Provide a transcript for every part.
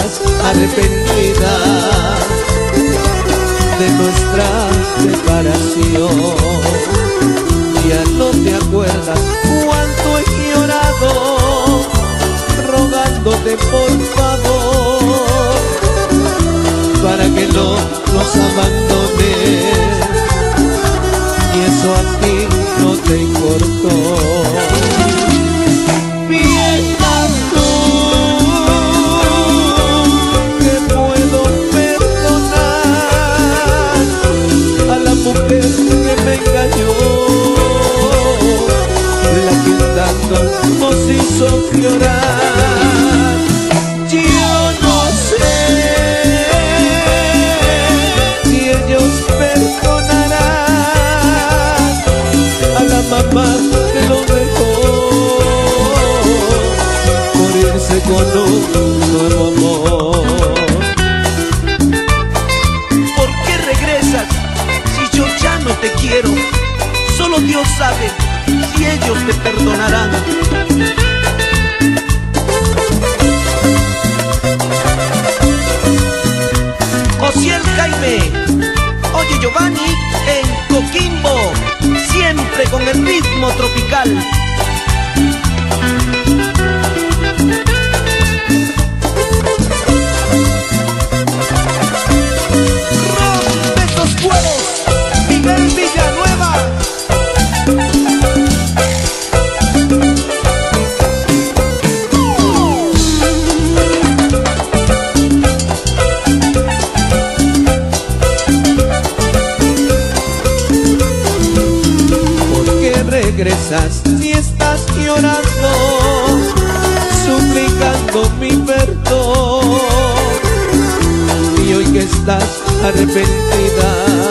estás arrepentida de nuestra separación. Ya no te acuerdas cuánto he llorado rogándote por favor para que no nos abandones, y eso a ti no te importó. Piensas tú que puedo perdonar a la mujer que me engañó, la que tanto nos hizo llorar. Yo no sé si ellos perdonarán a la mamá que lo dejó por irse con un nuevo amor. ¿Por qué regresas si yo ya no te quiero? Solo Dios sabe si ellos te perdonarán. Osiel Jaime, oye Giovanni en Coquimbo, siempre con el ritmo tropical. Rompe esos cueros, Miguel Villanueva. Regresas si estás llorando, suplicando mi perdón, y hoy que estás arrepentida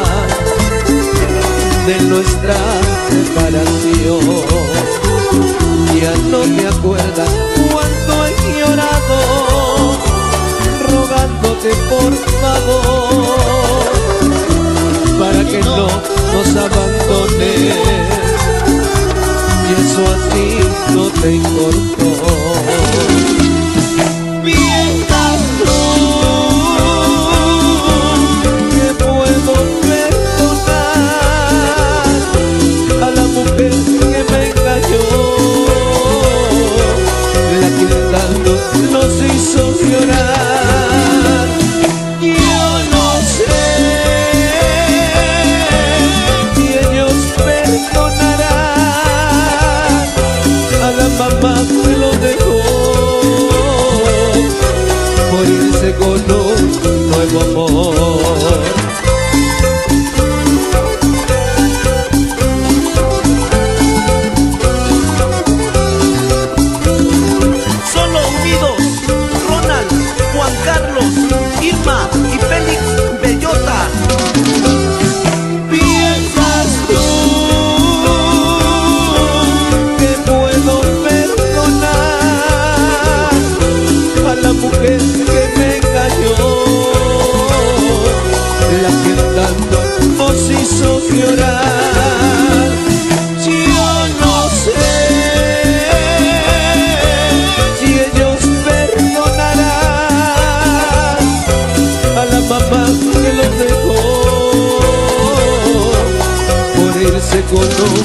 de nuestra separación, ya no te acuerdas cuánto he llorado rogándote por favor para que no nos abandones, y eso a ti no te importó. Piensas tú que puedo perdonar a la mujer que me engañó, la que tanto nos hizo llorar. Yo no sé si ellos perdonarán a la mamá que lo dejó por irse con un nuevo amor. Solo unidos, Ronald, Juan Carlos, Irma y Félix Bellota. Piensas tú que puedo perdonar a la mujer que me engañó, la que tanto nos hizo llorar. Yo no sé si ellos perdonarán a la mamá que los dejó por irse con un